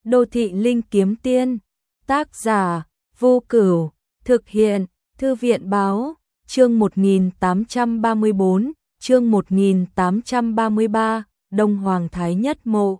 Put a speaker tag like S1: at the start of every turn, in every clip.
S1: Đô thị linh kiếm tiên, tác giả Vô Cửu, thực hiện Thư viện báo, chương 1834, chương 1833, Đông Hoàng Thái Nhất mộ.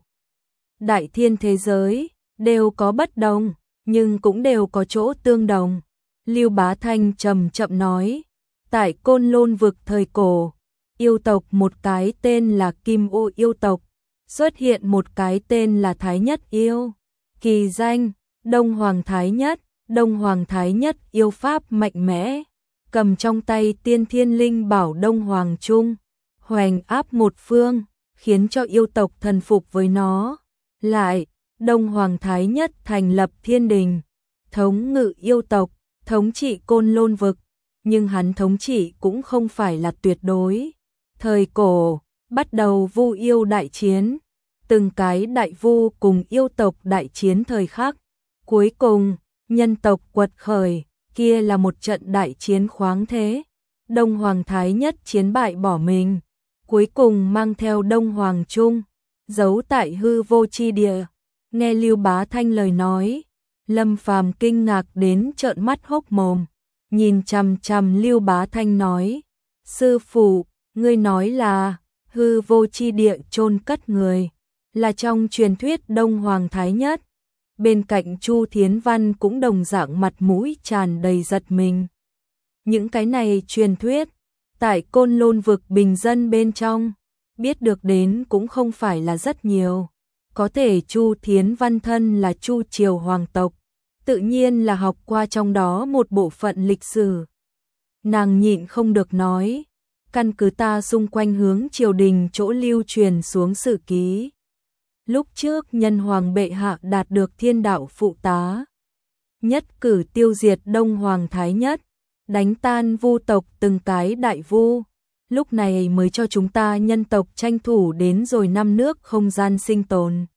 S1: Đại thiên thế giới, đều có bất đồng, nhưng cũng đều có chỗ tương đồng. Lưu Bá Thanh chậm chậm nói, tại Côn Lôn vực thời cổ, yêu tộc một cái tên là Kim Ô yêu tộc, xuất hiện một cái tên là Thái Nhất yêu. Kỳ danh, Đông Hoàng Thái Nhất. Đông Hoàng Thái Nhất yêu pháp mạnh mẽ, cầm trong tay tiên thiên linh bảo Đông Hoàng Trung, hoành áp một phương, khiến cho yêu tộc thần phục với nó. Lại, Đông Hoàng Thái Nhất thành lập thiên đình, thống ngự yêu tộc, thống trị Côn Lôn vực, nhưng hắn thống trị cũng không phải là tuyệt đối. Thời cổ, bắt đầu vu yêu đại chiến, từng cái đại vu cùng yêu tộc đại chiến thời khắc. Cuối cùng, nhân tộc quật khởi, kia là một trận đại chiến khoáng thế. Đông Hoàng Thái Nhất chiến bại bỏ mình, cuối cùng mang theo Đông Hoàng Trung, giấu tại hư vô chi địa. Nghe Lưu Bá Thanh lời nói, Lâm Phàm kinh ngạc đến trợn mắt hốc mồm, nhìn chằm chằm Lưu Bá Thanh nói, sư phụ, ngươi nói là hư vô chi địa chôn cất người, là trong truyền thuyết Đông Hoàng Thái Nhất. Bên cạnh Chu Thiến Văn cũng đồng dạng mặt mũi tràn đầy giật mình. Những cái này truyền thuyết, tại Côn Lôn vực bình dân bên trong, biết được đến cũng không phải là rất nhiều. Có thể Chu Thiến Văn thân là Chu triều hoàng tộc, tự nhiên là học qua trong đó một bộ phận lịch sử. Nàng nhịn không được nói, căn cứ ta xung quanh hướng triều đình chỗ lưu truyền xuống sử ký. Lúc trước nhân hoàng bệ hạ đạt được thiên đạo phụ tá, nhất cử tiêu diệt Đông Hoàng Thái Nhất, đánh tan vu tộc từng cái đại vu, lúc này mới cho chúng ta nhân tộc tranh thủ đến rồi 5 nước không gian sinh tồn.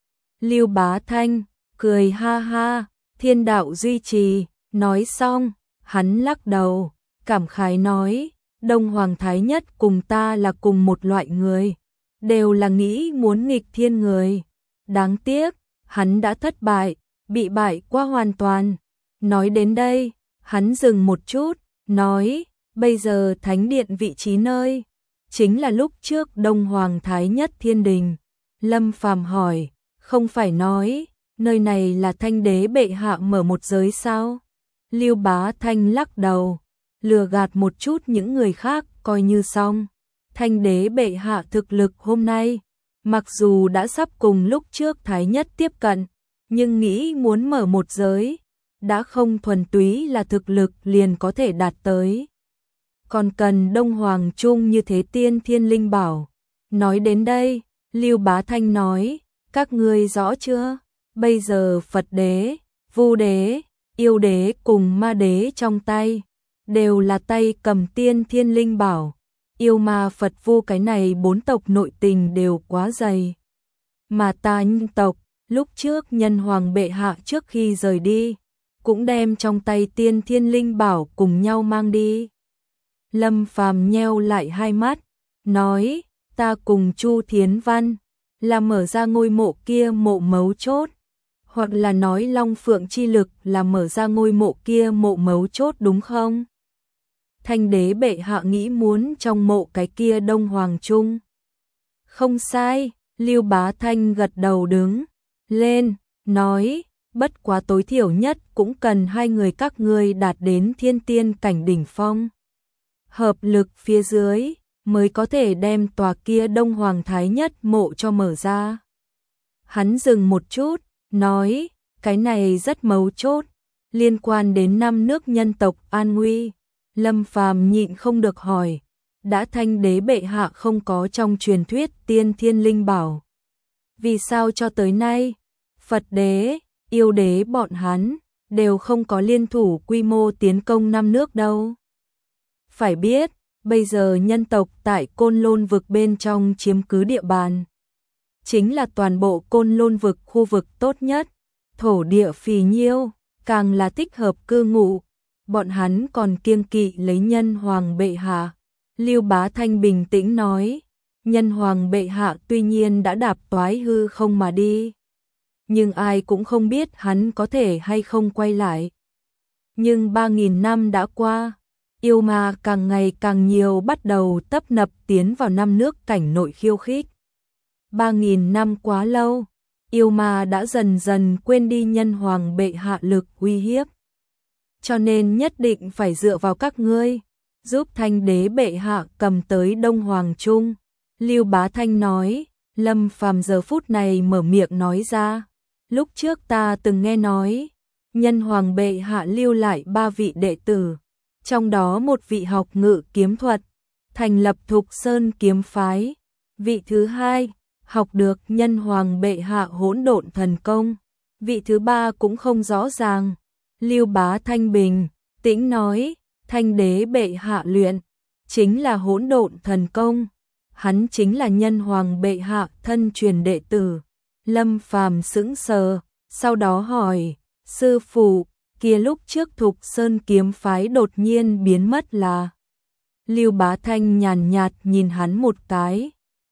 S1: Lưu Bá Thanh cười ha ha, thiên đạo duy trì. Nói xong, hắn lắc đầu, cảm khái nói, Đông Hoàng Thái Nhất cùng ta là cùng một loại người, đều là nghĩ muốn nghịch thiên người. Đáng tiếc, hắn đã thất bại, bị bại qua hoàn toàn. Nói đến đây, hắn dừng một chút, nói, bây giờ thánh điện vị trí nơi, chính là lúc trước Đông Hoàng Thái Nhất thiên đình. Lâm Phàm hỏi, không phải nói, nơi này là Thanh đế bệ hạ mở một giới sao? Lưu Bá Thanh lắc đầu, lừa gạt một chút những người khác coi như xong. Thanh đế bệ hạ thực lực hôm nay, mặc dù đã sắp cùng lúc trước Thái Nhất tiếp cận, nhưng nghĩ muốn mở một giới, đã không thuần túy là thực lực liền có thể đạt tới. Còn cần Đông Hoàng Trung như thế tiên thiên linh bảo. Nói đến đây, Lưu Bá Thanh nói, các ngươi rõ chưa? Bây giờ Phật đế, Vu đế, Yêu đế cùng Ma đế trong tay, đều là tay cầm tiên thiên linh bảo. Yêu Ma Phật Vu cái này 4 tộc nội tình đều quá dày. Mà ta nhân tộc, lúc trước nhân hoàng bệ hạ trước khi rời đi, cũng đem trong tay tiên thiên linh bảo cùng nhau mang đi. Lâm Phàm nheo lại hai mắt, nói, ta cùng Chu Thiến Văn, là mở ra ngôi mộ kia mộ mấu chốt, hoặc là nói Long Phượng chi lực là mở ra ngôi mộ kia mộ mấu chốt đúng không? Thanh đế bệ hạ nghĩ muốn trong mộ cái kia Đông Hoàng Trung. Không sai, Lưu Bá Thanh gật đầu đứng lên, nói, bất quá tối thiểu nhất cũng cần hai người các ngươi đạt đến thiên tiên cảnh đỉnh phong. Hợp lực phía dưới, mới có thể đem tòa kia Đông Hoàng Thái Nhất mộ cho mở ra. Hắn dừng một chút, nói, cái này rất mấu chốt, liên quan đến 5 nước nhân tộc an nguy. Lâm Phàm nhịn không được hỏi, đã Thanh đế bệ hạ không có trong truyền thuyết tiên thiên linh bảo, vì sao cho tới nay, Phật đế, Yêu đế bọn hắn, đều không có liên thủ quy mô tiến công 5 nước đâu? Phải biết, bây giờ nhân tộc tại Côn Lôn vực bên trong chiếm cứ địa bàn, chính là toàn bộ Côn Lôn vực khu vực tốt nhất, thổ địa phì nhiêu, càng là thích hợp cư ngụ. Bọn hắn còn kiêng kỵ lấy nhân hoàng bệ hạ. Lưu Bá Thanh bình tĩnh nói, nhân hoàng bệ hạ tuy nhiên đã đạp toái hư không mà đi, nhưng ai cũng không biết hắn có thể hay không quay lại. Nhưng 3.000 năm đã qua, yêu ma càng ngày càng nhiều bắt đầu tấp nập tiến vào năm nước cảnh nội khiêu khích. 3.000 năm quá lâu, yêu ma đã dần dần quên đi nhân hoàng bệ hạ lực uy hiếp. Cho nên nhất định phải dựa vào các ngươi, giúp Thanh đế bệ hạ cầm tới Đông Hoàng Trung. Lưu Bá Thanh nói, Lâm Phàm giờ phút này mở miệng nói ra, lúc trước ta từng nghe nói, nhân hoàng bệ hạ lưu lại 3 vị đệ tử, trong đó một vị học ngự kiếm thuật, thành lập Thục Sơn kiếm phái, vị thứ hai học được nhân hoàng bệ hạ hỗn độn thần công, vị thứ ba cũng không rõ ràng. Lưu Bá Thanh bình tĩnh nói, Thanh đế bệ hạ luyện chính là hỗn độn thần công, hắn chính là nhân hoàng bệ hạ thân truyền đệ tử. Lâm Phàm sững sờ, sau đó hỏi, sư phụ, kia lúc trước Thục Sơn kiếm phái đột nhiên biến mất là? Lưu Bá Thanh nhàn nhạt nhìn hắn một cái,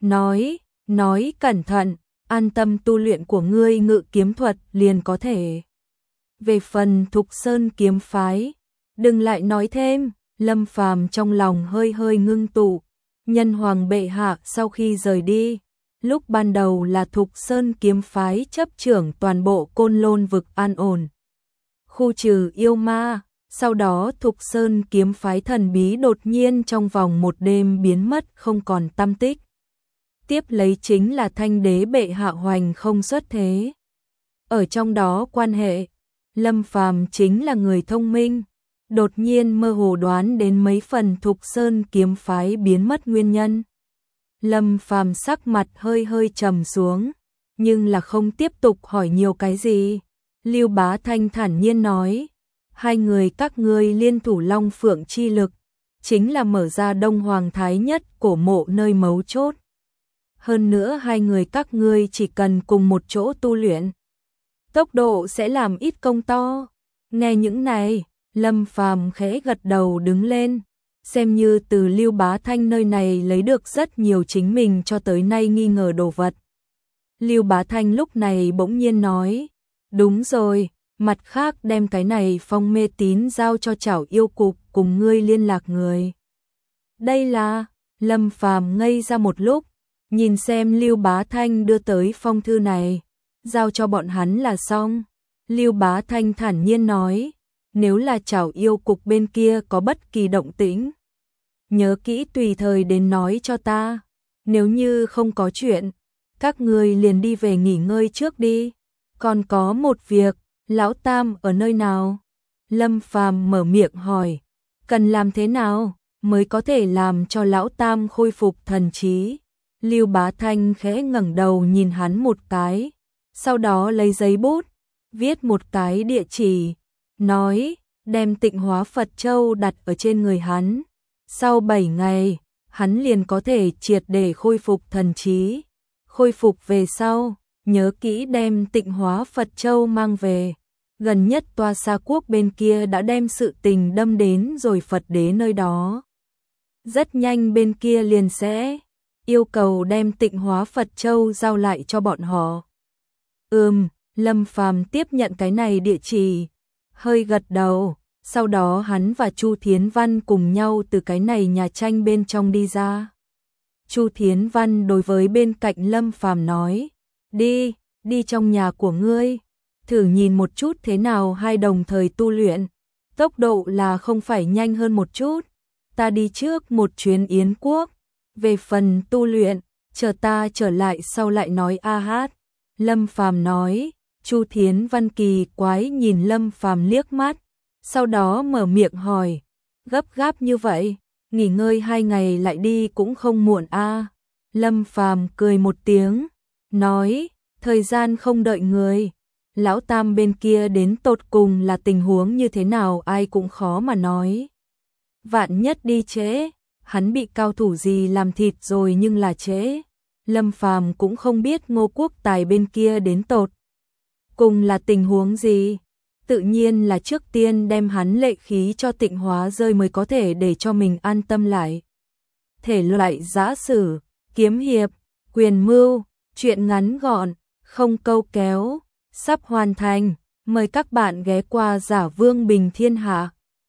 S1: nói cẩn thận, an tâm tu luyện của ngươi ngự kiếm thuật liền có thể. Về phần Thục Sơn kiếm phái, đừng lại nói thêm. Lâm Phàm trong lòng hơi hơi ngưng tụ, nhân hoàng bệ hạ sau khi rời đi, lúc ban đầu là Thục Sơn kiếm phái chấp trưởng toàn bộ Côn Lôn vực an ổn, khu trừ yêu ma, sau đó Thục Sơn kiếm phái thần bí đột nhiên trong vòng một đêm biến mất không còn tăm tích. Tiếp lấy chính là Thanh đế bệ hạ hoành không xuất thế. Ở trong đó quan hệ, Lâm Phàm chính là người thông minh, đột nhiên mơ hồ đoán đến mấy phần Thục Sơn kiếm phái biến mất nguyên nhân. Lâm Phàm sắc mặt hơi hơi trầm xuống, nhưng là không tiếp tục hỏi nhiều cái gì. Lưu Bá Thanh thản nhiên nói, hai người các ngươi liên thủ Long Phượng chi lực, chính là mở ra Đông Hoàng Thái Nhất cổ mộ nơi mấu chốt. Hơn nữa hai người các ngươi chỉ cần cùng một chỗ tu luyện, tốc độ sẽ làm ít công to. Nghe những này, Lâm Phàm khẽ gật đầu đứng lên, xem như từ Lưu Bá Thanh nơi này lấy được rất nhiều chính mình cho tới nay nghi ngờ đồ vật. Lưu Bá Thanh lúc này bỗng nhiên nói, đúng rồi, mặt khác đem cái này phong mê tín giao cho Trảo Yêu Cục cùng ngươi liên lạc người. Đây là, Lâm Phàm ngây ra một lúc, nhìn xem Lưu Bá Thanh đưa tới phong thư này, giao cho bọn hắn là xong. Lưu Bá Thanh thản nhiên nói, nếu là Trảo Yêu Cục bên kia có bất kỳ động tĩnh, nhớ kỹ tùy thời đến nói cho ta, nếu như không có chuyện, các ngươi liền đi về nghỉ ngơi trước đi. Còn có một việc, Lão Tam ở nơi nào? Lâm Phàm mở miệng hỏi, cần làm thế nào mới có thể làm cho Lão Tam khôi phục thần trí? Lưu Bá Thanh khẽ ngẩng đầu nhìn hắn một cái, sau đó lấy giấy bút, viết một cái địa chỉ, nói, đem Tịnh Hóa Phật Châu đặt ở trên người hắn. Sau 7 ngày, hắn liền có thể triệt để khôi phục thần trí. Khôi phục về sau, nhớ kỹ đem Tịnh Hóa Phật Châu mang về. Gần nhất Toa Sa Quốc bên kia đã đem sự tình đâm đến rồi Phật đế nơi đó. Rất nhanh bên kia liền sẽ yêu cầu đem Tịnh Hóa Phật Châu giao lại cho bọn họ. Lâm Phàm tiếp nhận cái này địa chỉ, hơi gật đầu, sau đó hắn và Chu Thiến Văn cùng nhau từ cái này nhà tranh bên trong đi ra. Chu Thiến Văn đối với bên cạnh Lâm Phàm nói, đi trong nhà của ngươi, thử nhìn một chút thế nào hai đồng thời tu luyện, tốc độ là không phải nhanh hơn một chút, ta đi trước một chuyến Yến Quốc, về phần tu luyện, chờ ta trở lại sau lại nói a hát. Lâm Phàm nói. Chu Thiến Văn kỳ quái nhìn Lâm Phàm liếc mắt, sau đó mở miệng hỏi, gấp gáp như vậy, nghỉ ngơi 2 ngày lại đi cũng không muộn a. Lâm Phàm cười một tiếng, nói, thời gian không đợi người, Lão Tam bên kia đến tột cùng là tình huống như thế nào ai cũng khó mà nói. Vạn nhất đi trễ, hắn bị cao thủ gì làm thịt rồi nhưng là trễ. Lâm Phàm cũng không biết Ngô Quốc Tài bên kia đến tột cùng là tình huống gì, tự nhiên là trước tiên đem hắn lệ khí cho tịnh hóa rơi mới có thể để cho mình an tâm lại. Thể loại giã sử, kiếm hiệp, quyền mưu, truyện ngắn gọn, không câu kéo, sắp hoàn thành. Mời các bạn ghé qua Giả Vương Bình Thiên Hạ.